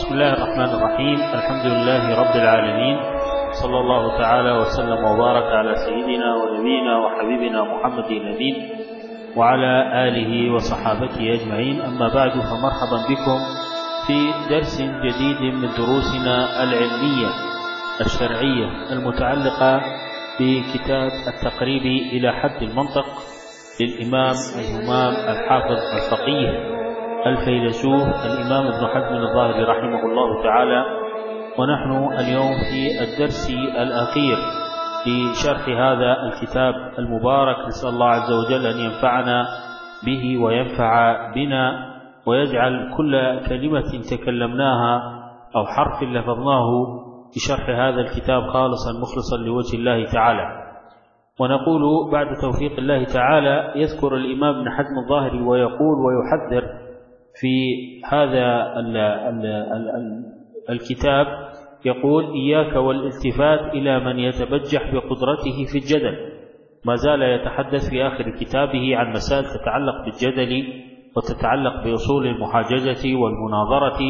بسم الله الرحمن الرحيم. الحمد لله رب العالمين، صلى الله تعالى وسلم وبارك على سيدنا ونبينا وحبيبنا محمد الأمين وعلى آله وصحابته أجمعين. أما بعد، فمرحبا بكم في درس جديد من دروسنا العلمية الشرعية المتعلقة بكتاب التقريب إلى حد المنطق للإمام الهمام الحافظ الفقيه الفيلسوف الإمام ابن حزم الظاهري رحمه الله تعالى. ونحن اليوم في الدرس الأخير في شرح هذا الكتاب المبارك. نسأل الله عز وجل أن ينفعنا به وينفع بنا، ويجعل كل كلمة تكلمناها أو حرف لفظناه في شرح هذا الكتاب خالصا مخلصا لوجه الله تعالى. ونقول بعد توفيق الله تعالى، يذكر الإمام ابن حزم الظاهري ويقول ويحذر في هذا الكتاب، يقول: إياك والالتفات إلى من يتبجح بقدرته في الجدل. ما زال يتحدث في آخر كتابه عن مسائل تتعلق بالجدل وتتعلق بأصول المحاججة والمناظرة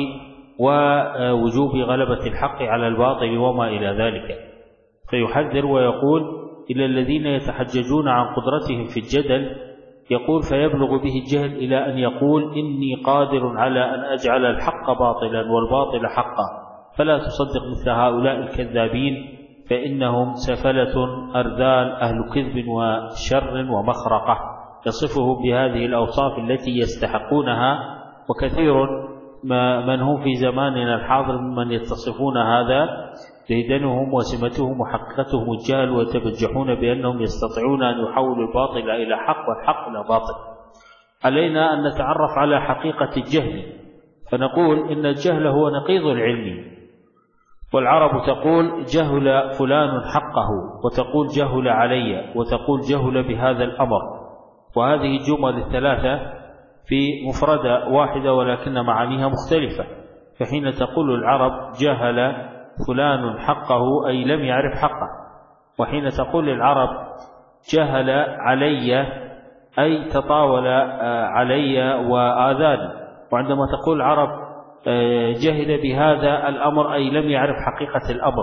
ووجوب غلبة الحق على الباطل وما إلى ذلك. فيحذر ويقول: إلى الذين يتحججون عن قدرتهم في الجدل، يقول: فيبلغ به الجهل إلى أن يقول: إني قادر على أن أجعل الحق باطلا والباطل حقا، فلا تصدق مثل هؤلاء الكذابين، فإنهم سفلة أرذال أهل كذب وشر ومخرقة. يصفهم بهذه الأوصاف التي يستحقونها، وكثير من هم في زماننا الحاضر ممن يتصفون هذا ديدنهم وسمتهم وحقيقتهم الجهل، ويتبجحون بأنهم يستطيعون أن يحولوا الباطل إلى حق والحق إلى باطل. علينا أن نتعرف على حقيقة الجهل، فنقول إن الجهل هو نقيض العلم. والعرب تقول: جهل فلان حقه، وتقول جهل علي، وتقول جهل بهذا الأمر. وهذه الجمل الثلاثة في مفردة واحدة ولكن معانيها مختلفة. فحين تقول العرب جهل فلان حقه أي لم يعرف حقه، وحين تقول العرب جهل علي أي تطاول علي وآذاني. وعندما تقول العرب جهل بهذا الأمر أي لم يعرف حقيقة الأمر.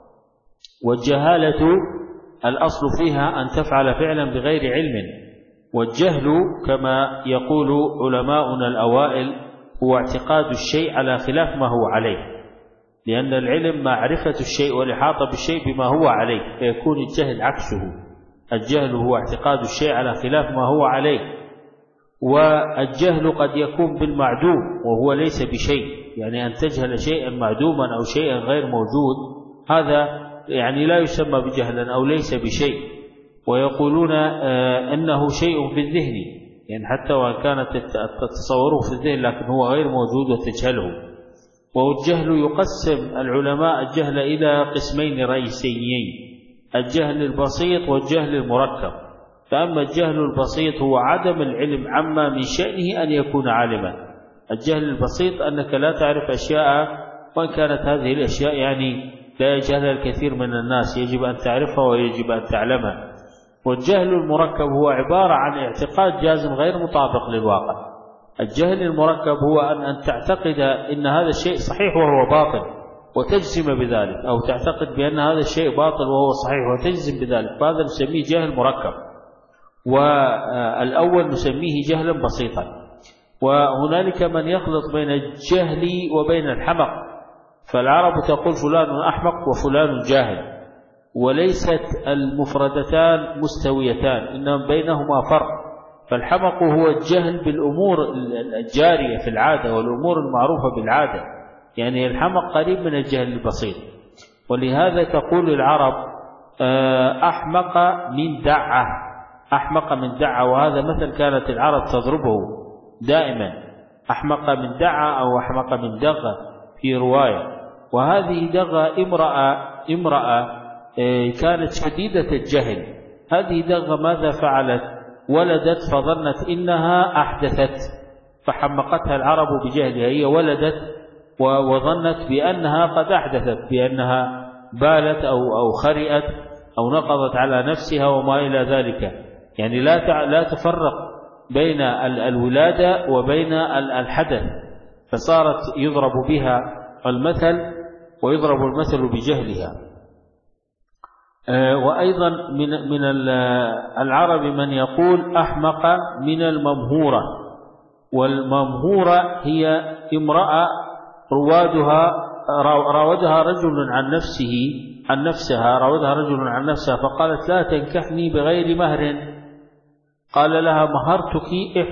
والجهالة الأصل فيها أن تفعل فعلا بغير علم. والجهل كما يقول علماؤنا الأوائل هو اعتقاد الشيء على خلاف ما هو عليه، لأن العلم معرفة الشيء والإحاطة بالشيء بما هو عليه، فيكون الجهل عكسه. الجهل هو اعتقاد الشيء على خلاف ما هو عليه. والجهل قد يكون بالمعدوم وهو ليس بشيء، يعني أن تجهل شيئا معدوما أو شيئا غير موجود، هذا يعني لا يسمى بجهلا أو ليس بشيء. ويقولون أنه شيء في الذهن، يعني حتى وإن كانت تتصوره في الذهن لكن هو غير موجود وتجهله. والجهل يقسم العلماء الجهل إلى قسمين رئيسيين: الجهل البسيط والجهل المركب. فأما الجهل البسيط هو عدم العلم عما من شأنه أن يكون عالما. الجهل البسيط أنك لا تعرف أشياء، وإن كانت هذه الأشياء يعني لا يجهلها الكثير من الناس، يجب أن تعرفها ويجب أن تعلمها. والجهل المركب هو عبارة عن اعتقاد جازم غير مطابق للواقع. الجهل المركب هو أن تعتقد أن هذا الشيء صحيح وهو باطل وتجزم بذلك، أو تعتقد بأن هذا الشيء باطل وهو صحيح وتجزم بذلك، فهذا نسميه جهل مركب. والأول نسميه جهلا بسيطا. وهنالك من يخلط بين الجهل وبين الحمق. فالعرب تقول فلان أحمق وفلان جاهل، وليست المفردتان مستويتان، إنما بينهما فرق. فالحمق هو الجهل بالأمور الجارية في العادة والأمور المعروفة بالعادة، يعني الحمق قريب من الجهل البسيط. ولهذا تقول العرب أحمق من دعة، أحمق من دعة. وهذا مثل كانت العرب تضربه دائما: أحمق من دعة أو أحمق من دغة في رواية. وهذه دغة امرأة كانت شديدة الجهل. هذه دغة ماذا فعلت؟ ولدت فظنت إنها أحدثت، فحمقتها العرب بجهلها. هي ولدت وظنت بأنها قد أحدثت، بأنها بالت أو خرئت أو نقضت على نفسها وما إلى ذلك. يعني لا تفرق بين الولادة وبين الحدث، فصارت يضرب بها المثل ويضرب المثل بجهلها. وأيضا من العرب من يقول أحمق من الممهورة، والممهورة هي امرأة راودها رجل عن نفسها فقالت لا تنكحني بغير مهر، قال لها مهرتك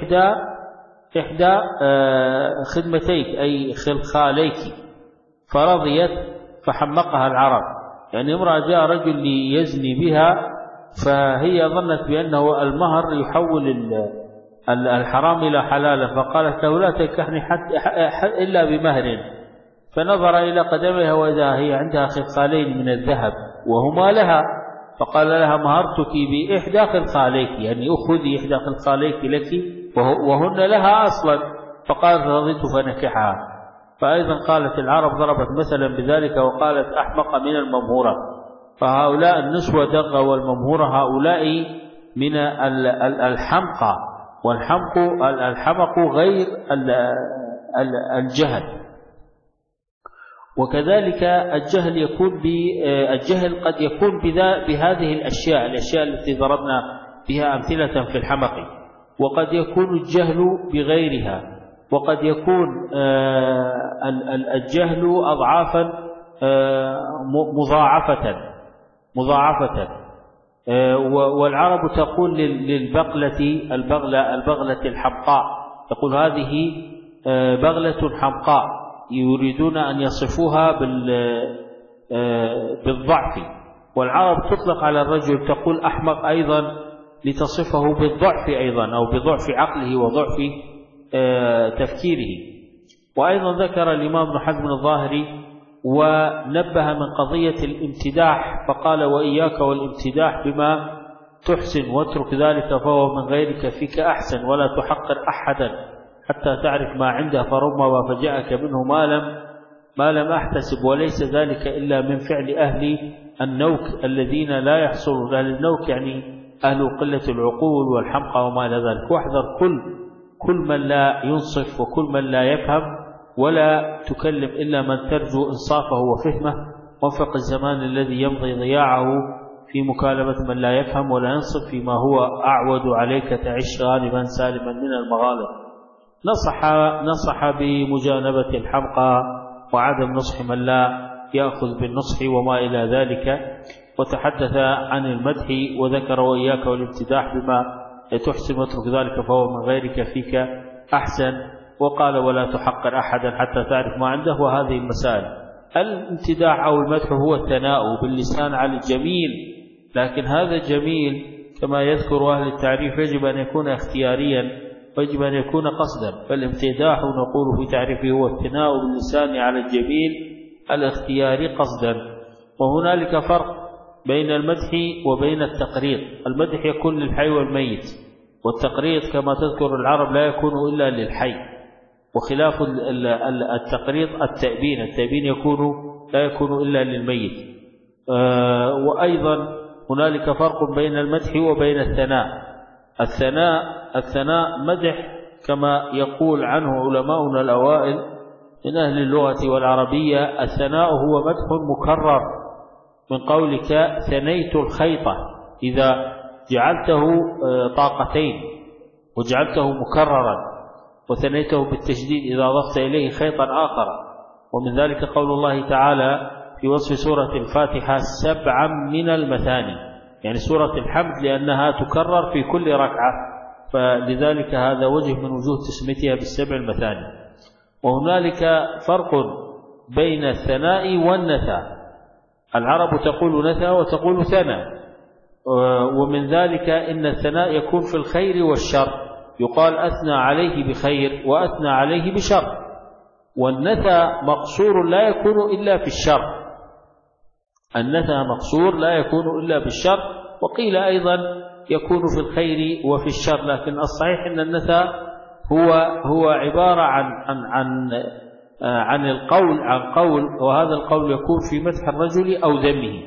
إحدى خدمتيك أي خلخاليك، فرضيت فحمقها العرب. يعني امرأة جاء رجل ليزني بها فهي ظنت بأنه المهر يحول الحرام إلى حلال، فقالت له لا تنكحني إلا بمهر، فنظر إلى قدمها وإذا هي عندها خلخالين من الذهب وهما لها، فقال لها مهرتك بإحدى خلخاليك، يعني أخذي إحدى خلخاليك لك وهن لها أصلا، فقالت رضيت فنكحها. فأيضا قالت العرب ضربت مثلا بذلك وقالت أحمق من الممهورة، فهؤلاء النسوة دغ والممهورة هؤلاء من الحمقى، الحمق غير الجهل. وكذلك الجهل قد يكون بهذه الأشياء التي ضربنا بها أمثلة في الحمق، وقد يكون الجهل بغيرها، وقد يكون الجهل أضعافا مضاعفة. والعرب تقول البغلة الحمقاء، تقول هذه بغلة حمقاء، يريدون أن يصفوها بالضعف. والعرب تطلق على الرجل تقول أحمق أيضا لتصفه بالضعف أيضا، أو بضعف عقله وضعف تفكيره. وأيضا ذكر الإمام ابن حزم الظاهري ونبه من قضية الامتداح، فقال وإياك والامتداح بما تحسن واترك ذلك فهو من غيرك فيك أحسن، ولا تحقر أحدا حتى تعرف ما عنده، فربما فجاءك منه ما لم أحتسب، وليس ذلك إلا من فعل أهل النوك الذين لا يحصلون. أهل النوك يعني أهل قلة العقول والحمقى وما إلى ذلك. واحذر كل من لا ينصف وكل من لا يفهم، ولا تكلم إلا من ترجو إنصافه وفهمه، وانفق الزمان الذي يمضي ضياعه في مكالمة من لا يفهم ولا ينصف فيما هو أعود عليك، تعيش غالبا سالما من المغالب. نصح بمجانبة الحمقى وعدم نصح من لا يأخذ بالنصح وما إلى ذلك، وتحدث عن المدح وذكر وإياك والامتداح بما تحسن واترك ذلك فهو من غيرك فيك أحسن، وقال ولا تحقر أحدا حتى تعرف ما عنده. وهذه المسائل الامتداح أو المدح هو الثناء باللسان على الجميل، لكن هذا الجميل كما يذكر أهل التعريف يجب أن يكون اختياريا ويجب أن يكون قصدا. فالامتداح نقول في تعريفه هو الثناء باللسان على الجميل الاختياري قصدا. وهنالك فرق بين المدح وبين التقريض. المدح يكون للحي والميت، والتقريض كما تذكر العرب لا يكون إلا للحي، وخلاف التقريض التأبين لا يكون إلا للميت. وأيضا هنالك فرق بين المدح وبين الثناء. الثناء مدح كما يقول عنه علماؤنا الأوائل من أهل اللغة والعربية، الثناء هو مدح مكرر، من قولك ثنيت الخيطة، إذا جعلته طاقتين وجعلته مكررا، وثنيته بالتشديد إذا أضفت إليه خيطا آخر. ومن ذلك قول الله تعالى في وصف سورة الفاتحة 7 من المثاني، يعني سورة الحمد لأنها تكرر في كل ركعة، فلذلك هذا وجه من وجوه تسميتها بالسبع المثاني. وهنالك فرق بين الثناء والنثى. العرب تقول نثى وتقول ثنى، ومن ذلك إن الثناء يكون في الخير والشر، يقال أثنى عليه بخير وأثنى عليه بشر. والنثى مقصور لا يكون إلا في الشر، النثى مقصور لا يكون إلا بالشر، وقيل أيضا يكون في الخير وفي الشر، لكن الصحيح أن النثى هو عبارة عن قول، وهذا القول يكون في مدح الرجل أو ذمه،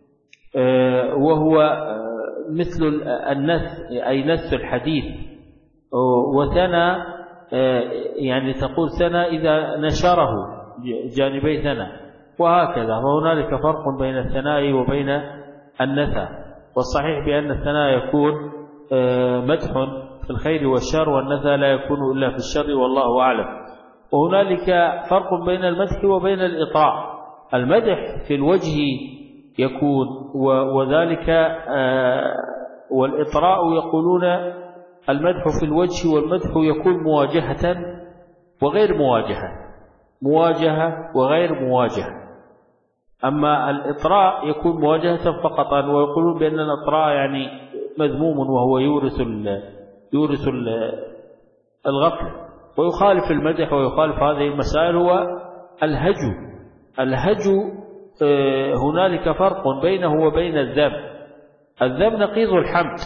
وهو مثل النث أي نث الحديث. وثنى يعني تقول ثنى إذا جانبي ثنى، وهكذا. فهنالك فرق بين الثناء وبين النثى، والصحيح بأن الثناء يكون مدح في الخير والشر، والنثى لا يكون إلا في الشر، والله أعلم. وهنالك فرق بين المدح وبين الإطراء. المدح في الوجه يكون، وذلك والإطراء يقولون المدح في الوجه والمدح يكون مواجهة وغير مواجهة، مواجهة وغير مواجهة. أما الإطراء يكون مواجهة فقط، ويقولون بأن الإطراء يعني مذموم وهو يورث الغفلة، ويخالف المدح ويخالف هذه المسائل هو الهجو. الهجو هنالك فرق بينه وبين الذم. الذم نقيض الحمد،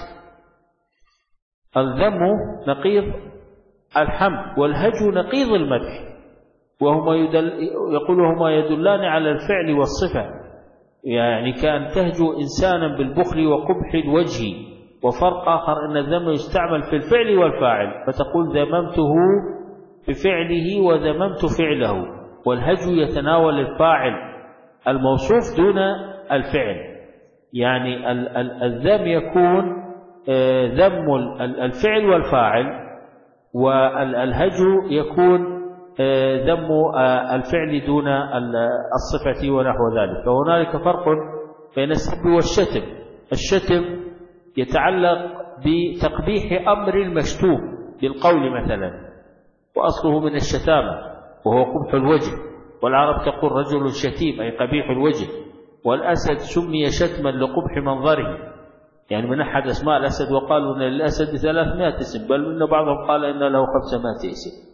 الذم نقيض الحمد، والهجو نقيض المدح، وهما يقولهما يدلان على الفعل والصفة. يعني كأن تهجو إنسانا بالبخل وقبح الوجه. وفرق آخر أن الذم يستعمل في الفعل والفاعل، فتقول ذممته بفعله وذممت فعله، والهجو يتناول الفاعل الموصوف دون الفعل. يعني الذم يكون ذم الفعل والفاعل، والهجو يكون ذم الفعل دون الصفة ونحو ذلك. فهنالك فرق بين السب والشتم. الشتم يتعلق بتقبيح أمر المشتوم بالقول مثلا، وأصله من الشتامة وهو قبح الوجه، والعرب تقول رجل شتيم أي قبيح الوجه. والأسد سمي شتما لقبح منظره، يعني من أحد أسماء الأسد، وقالوا أن للأسد 300 اسم، بل إن بعضهم قال إن له 500 اسم.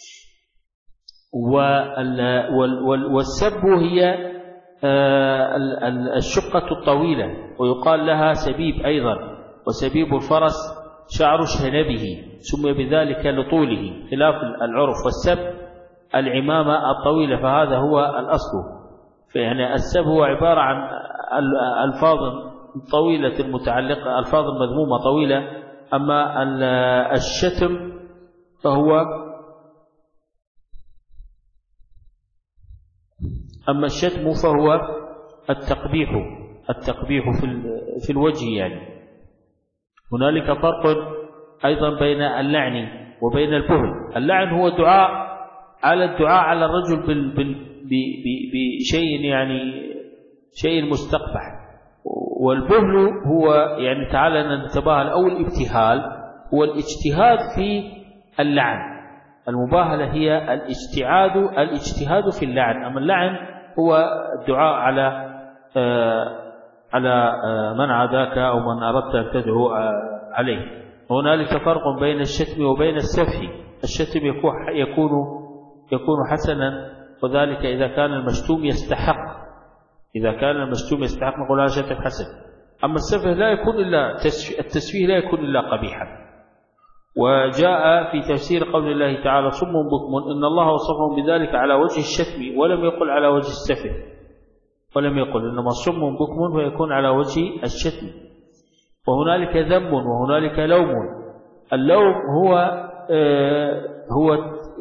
والسب هي الشقة الطويلة، ويقال لها سبيب أيضا، وسبيب الفرس شعر شنبه، سمي بذلك لطوله، خلاف العرف. والسب العمامة الطويلة، فهذا هو الأصل. فيعني السب هو عبارة عن ألفاظ طويلة المتعلقة، ألفاظ مذمومة طويلة. أما الشتم فهو التقبيح في الوجه. يعني هنالك فرق أيضا بين اللعن وبين البهل. اللعن هو الدعاء على الرجل بشيء، يعني شيء مستقبح. والبهل هو يعني تعالى نتباهل، أو الابتهال هو الاجتهاد في اللعن. المباهلة هي الاجتهاد في اللعن. أما اللعن هو الدعاء على من عاداك أو من أردت أن تدعو عليه. هنالك فرق بين الشتم وبين السفه. الشتم يكون حسنا، وذلك إذا كان المشتوم يستحق. نقول هذا شتم حسن. أما السفه لا يكون إلا التسفيه لا يكون إلا قبيحا. وجاء في تفسير قول الله تعالى صم بكم إن الله وصفهم بذلك على وجه الشتم، ولم يقل على وجه السفه، ولم يقل إنما صم بكم فيكون على وجه الشتم. وهنالك ذم وهنالك لوم. اللوم هو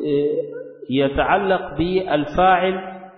يتعلق بالفاعل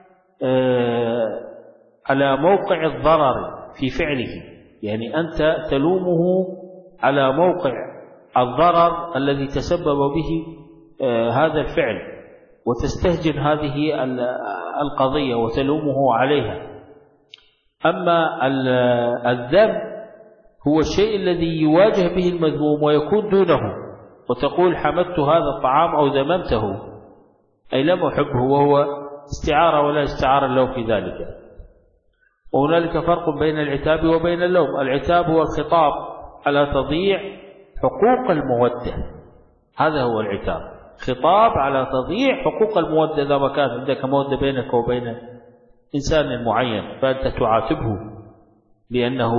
على موقع الضرر في فعله، يعني أنت تلومه على موقع الضرر الذي تسبب به هذا الفعل، وتستهجن هذه القضية وتلومه عليها. أما الذم هو الشيء الذي يواجه به المذموم ويكون دونه، وتقول حمدت هذا الطعام أو ذممته أي لم أحبه، وهو استعارة ولا استعارة له في ذلك. وهنالك فرق بين العتاب وبين اللوم. العتاب هو الخطاب على تضييع حقوق المودة، هذا هو العتاب، خطاب على تضييع حقوق المودة. إذا ما كانت عندك مودة بينك وبين إنسان معين فأنت تعاتبه لأنه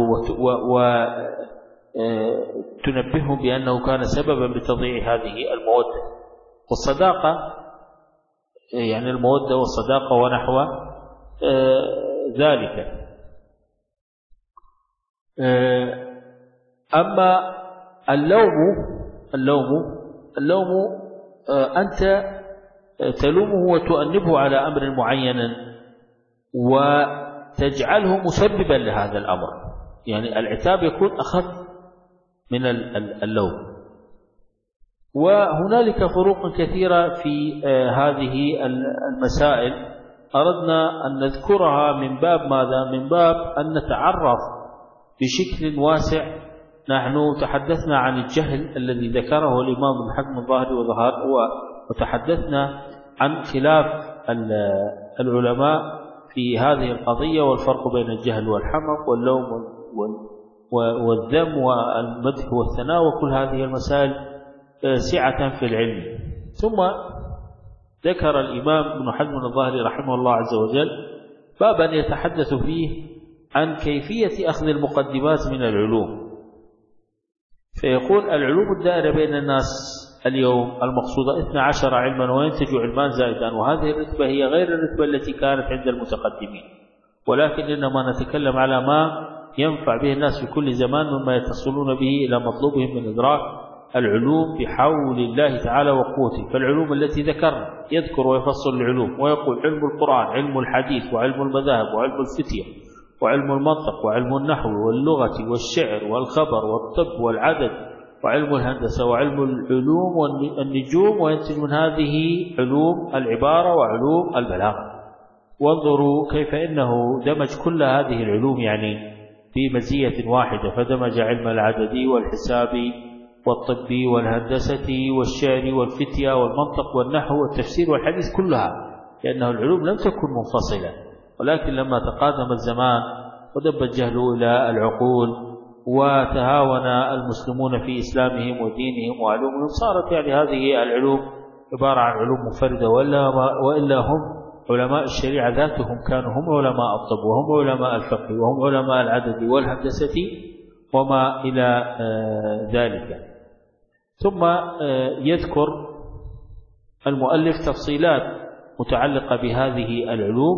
وتنبهه بأنه كان سببا بتضييع هذه المودة. والصداقة يعني المودة والصداقة ونحو ذلك. أما اللوم أنت تلومه وتؤنبه على أمر معين وتجعله مسببا لهذا الأمر. يعني العتاب يكون أخف من اللوم. وهنالك فروق كثيرة في هذه المسائل أردنا أن نذكرها من باب ماذا؟ من باب أن نتعرف بشكل واسع. نحن تحدثنا عن الجهل الذي ذكره الإمام ابن حزم الظاهري وتحدثنا عن خلاف العلماء في هذه القضية والفرق بين الجهل والحمق واللوم والذم والمدح والثناء وكل هذه المسائل سعة في العلم. ثم ذكر الإمام ابن حزم الظاهري رحمه الله عز وجل بابا يتحدث فيه عن كيفية أخذ المقدمات من العلوم، فيقول العلوم الدائرة بين الناس اليوم المقصودة 12 علما وينتج علمان زائدان، وهذه الرتبة هي غير الرتبة التي كانت عند المتقدمين، ولكن إنما نتكلم على ما ينفع به الناس في كل زمان مما يتصلون به إلى مطلوبهم من إدراك العلوم بحول الله تعالى وقوته. فالعلوم التي ذكرنا يذكر ويفصل العلوم ويقول علم القرآن، علم الحديث، وعلم المذاهب، وعلم الفتية، وعلم المنطق، وعلم النحو واللغة والشعر والخبر والطب والعدد، وعلم الهندسة، وعلم العلوم والنجوم، وينتج من هذه علوم العبارة وعلوم البلاغة. وانظروا كيف إنه دمج كل هذه العلوم يعني في مزية واحدة، فدمج علم العدد والحساب والطب والهندسة والشعر والفتية والمنطق والنحو والتفسير والحديث كلها، لأنه العلوم لم تكن منفصلة، ولكن لما تقادم الزمان ودب الجهل إلى العقول وتهاون المسلمون في إسلامهم ودينهم وعلومهم صارت يعني هذه العلوم عبارة عن علوم منفردة، وإلا هم علماء الشريعة ذاتهم كانوا هم علماء الطب وهم علماء الفقه وهم علماء العدد والهندسة وما إلى ذلك. ثم يذكر المؤلف تفصيلات متعلقة بهذه العلوم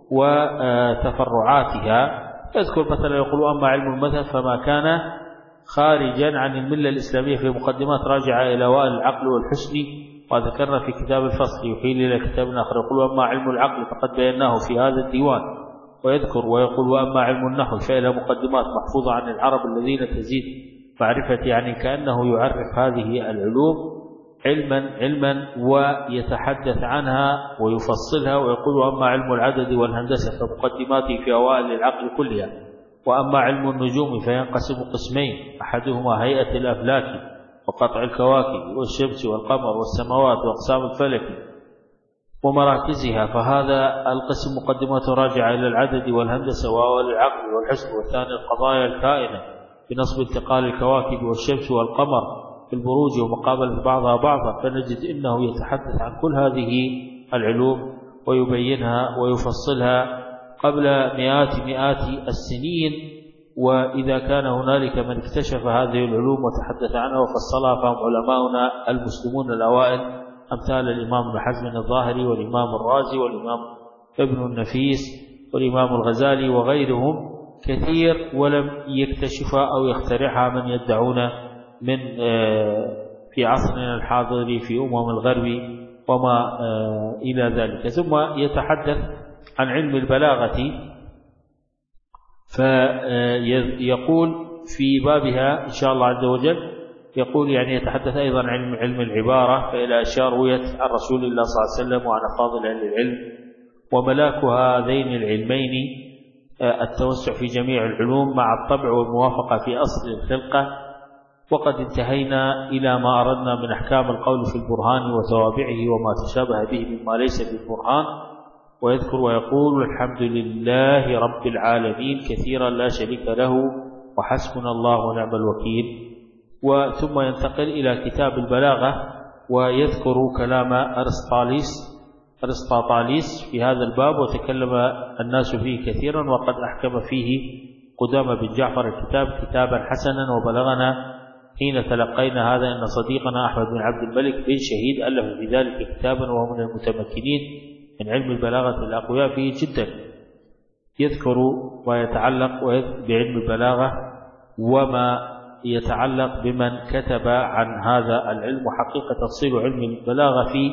وتفرعاتها. يذكر مثلا يقول أما علم المذهب فما كان خارجا عن الملة الإسلامية في مقدمات راجعة إلى وائل العقل والحسن، وذكرنا في كتاب الفصل يحيل إلى كتاب آخر يقول أما علم العقل فقد بيناه في هذا الديوان. ويذكر ويقول وأما علم النحو فإلى مقدمات محفوظة عن العرب الذين تزيد معرفة، يعني كأنه يعرف هذه العلوم علما ويتحدث عنها ويفصلها. ويقول وأما علم العدد والهندسة فمقدماته في أوائل العقل كلها. وأما علم النجوم فينقسم قسمين، أحدهما هيئة الأفلاك وقطع الكواكب والشمس والقمر والسماوات وأقسام الفلك ومراكزها، فهذا القسم مقدمات راجعة إلى العدد والهندسة وأوائل العقل والحسب، والثاني القضايا الكائنة بنصب انتقال الكواكب والشمس والقمر في البروج ومقابلة بعضها بعضا. فنجد إنه يتحدث عن كل هذه العلوم ويبينها ويفصلها قبل مئات السنين. وإذا كان هنالك من اكتشف هذه العلوم وتحدث عنها وفصلها فهم علماؤنا المسلمون الأوائل أمثال الإمام ابن حزم الظاهري والإمام الرازي والإمام ابن النفيس والإمام الغزالي وغيرهم كثير، ولم يكتشفها أو يخترعها من يدعون من في عصرنا الحاضر في الغرب وما إلى ذلك. ثم يتحدث عن علم البلاغة، فيقول في بابها إن شاء الله عز وجل يقول يعني يتحدث أيضا عن علم العبارة، فإلى أشياء رويت عن رسول الله صلى الله عليه وسلم وعن أفاضل أهل العلم. وملاك هذين العلمين التوسع في جميع العلوم مع الطبع والموافقة في أصل الخلقة. وقد انتهينا إلى ما أردنا من أحكام القول في البرهان وتوابعه وما تشابه به مما ليس بالبرهان. ويذكر ويقول الحمد لله رب العالمين كثيرا لا شريك له وحسبنا الله ونعم الوكيل. وثم ينتقل إلى كتاب البلاغة ويذكر كلام أرسطاطاليس في هذا الباب، وتكلم الناس فيه كثيرا، وقد أحكم فيه قدامى بن جعفر الكتاب كتابا حسنا. وبلغنا حين تلقينا هذا أن صديقنا أحمد بن عبد الملك بن شهيد ألف في ذلك كتابا، وهو من المتمكنين من علم البلاغة الأقوياء فيه جدا. يذكر ويتعلق بعلم البلاغة وما يتعلق بمن كتب عن هذا العلم. وحقيقة تفصيل علم البلاغة في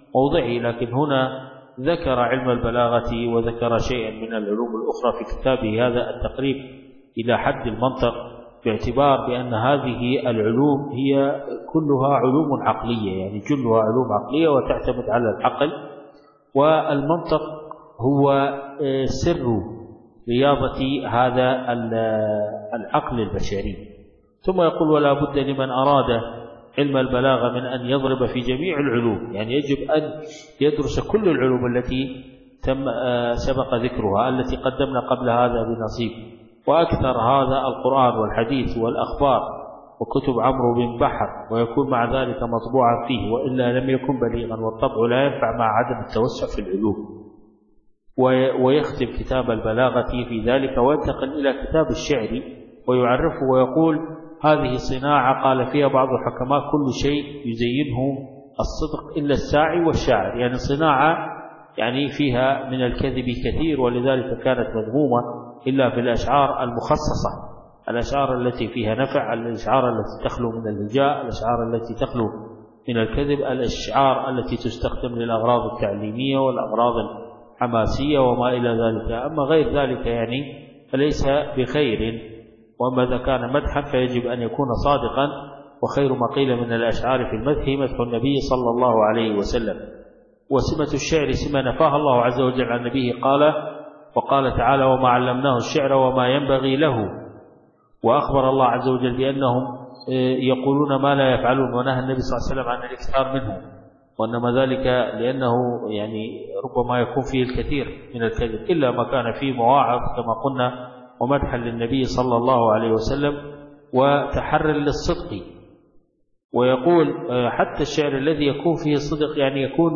موضعه، لكن هنا ذكر علم البلاغة وذكر شيئا من العلوم الأخرى في كتابه هذا التقريب إلى حد المنطق، باعتبار بأن هذه العلوم هي كلها علوم عقلية، يعني جلها علوم عقلية وتعتمد على العقل، والمنطق هو سر رياضة هذا العقل البشري. ثم يقول: ولا بد لمن أراد علم البلاغة من أن يضرب في جميع العلوم، يعني يجب أن يدرس كل العلوم التي سبق ذكرها التي قدمنا قبل هذا بنصيب، وأكثر هذا القرآن والحديث والأخبار وكتب عمرو بن بحر، ويكون مع ذلك مطبوعا فيه، وإلا لم يكن بليغا، والطبع لا ينفع مع عدم التوسع في العلوم. ويختم كتاب البلاغة في ذلك، وينتقل إلى كتاب الشعر ويعرفه ويقول: هذه صناعة قال فيها بعض الحكماء كل شيء يزينه الصدق إلا الساعي والشاعر، يعني صناعة يعني فيها من الكذب كثير، ولذلك كانت مذمومة إلا في الأشعار المخصصة، الأشعار التي فيها نفع، الأشعار التي تخلو من الهجاء، الأشعار التي تخلو من الكذب، الأشعار التي تستخدم للأغراض التعليمية والأغراض الحماسية وما إلى ذلك. أما غير ذلك يعني فليس بخير، وأما إذا كان مدحا فيجب أن يكون صادقا، وخير ما قيل من الأشعار في المدح مدح النبي صلى الله عليه وسلم. وسمة الشعر سمة نفاها الله عز وجل عن نبيه، وقال تعالى: وما علمناه الشعر وما ينبغي له. وأخبر الله عز وجل بأنهم يقولون ما لا يفعلون، ونهى النبي صلى الله عليه وسلم عن الإكثار منه، وإنما ذلك لأنه يعني ربما يكون فيه الكثير من الكذب، إلا ما كان فيه مواعظ كما قلنا ومدحا للنبي صلى الله عليه وسلم وتحرر للصدق. ويقول: حتى الشعر الذي يكون فيه الصدق يعني يكون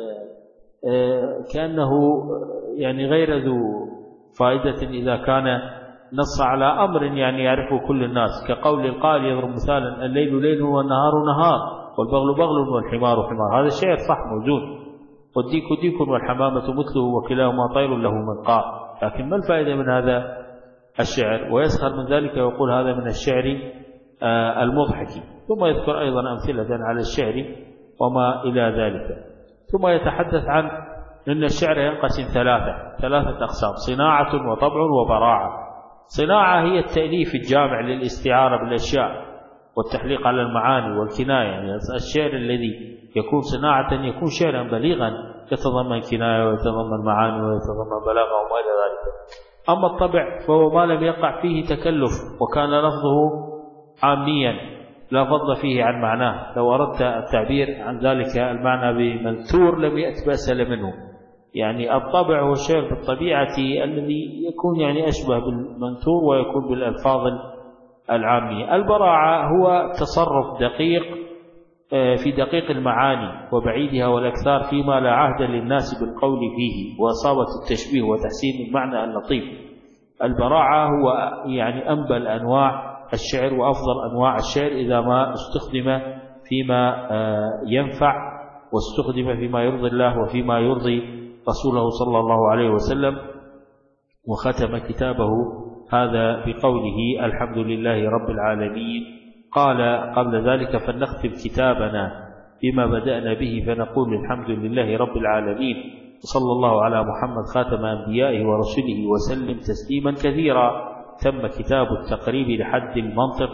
كأنه يعني غير ذو فائدة إذا كان نص على أمر يعني يعرفه كل الناس، كقول القائل يضرب مثالا: الليل ليل والنهار نهار، والبغل بغل والحمار حمار. هذا الشعر صح موجود، والديك ديك والحمامة مثله وكلاهما طير له منقار، لكن ما الفائدة من هذا الشعر؟ ويسخر من ذلك ويقول: هذا من الشعر المضحك. ثم يذكر أيضا أمثلة على الشعر وما إلى ذلك. ثم يتحدث عن أن الشعر ينقسم ثلاثة أقسام: صناعة وطبع وبراعة. صناعة هي التأليف الجامع للاستعارة بالأشياء والتحليق على المعاني والكناية، يعني الشعر الذي يكون صناعة يكون شعرا بليغا يتضمن كناية ويتضمن معاني ويتضمن بلاغة وما إلى ذلك. أما الطبع فهو ما لم يقع فيه تكلف وكان لفظه عاميا لا فضل فيه عن معناه. لو أردت التعبير عن ذلك المعنى بمنثور لم يأت بأسهل منه، يعني الطبع هو الشعر بالطبيعة الذي يكون يعني أشبه بالمنثور ويكون بالألفاظ العامية. البراعة هو تصرف دقيق في دقيق المعاني وبعيدها والأكثار فيما لا عهد للناس بالقول فيه، وإصابة التشبيه وتحسين المعنى اللطيف. البراعة هو يعني أنبل أنواع الشعر وأفضل أنواع الشعر إذا ما استخدم فيما ينفع، واستخدم فيما يرضي الله وفيما يرضي رسوله صلى الله عليه وسلم. وختم كتابه هذا بقوله: الحمد لله رب العالمين. قال قبل ذلك: فلنختم كتابنا بما بدأنا به فنقول الحمد لله رب العالمين، وصلى الله على محمد خاتم أنبيائه ورسله وسلم تسليما كثيرا. تم كتاب التقريب لحد المنطق،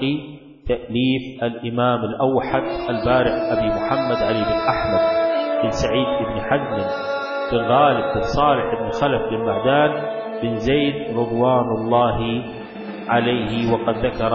تأليف الإمام الأوحد البارع أبي محمد علي بن أحمد بن سعيد بن حزم بن غالب بن صالح بن خلف بن معدان بن زيد رضوان الله عليه. وقد ذكر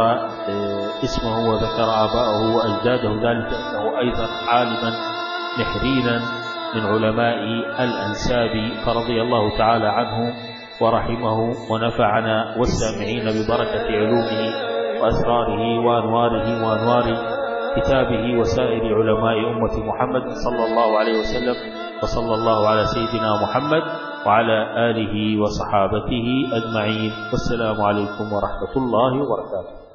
اسمه وذكر آباءه وأجداده، ذلك أنه أيضا عالما نحرينا من علماء الأنساب، فرضي الله تعالى عنه ورحمه ونفعنا والسامعين ببركة علومه وأسراره وأنواره وأنوار كتابه وسائر علماء أمة محمد صلى الله عليه وسلم. وصلى الله على سيدنا محمد وعلى آله وصحابته أجمعين، والسلام عليكم ورحمة الله وبركاته.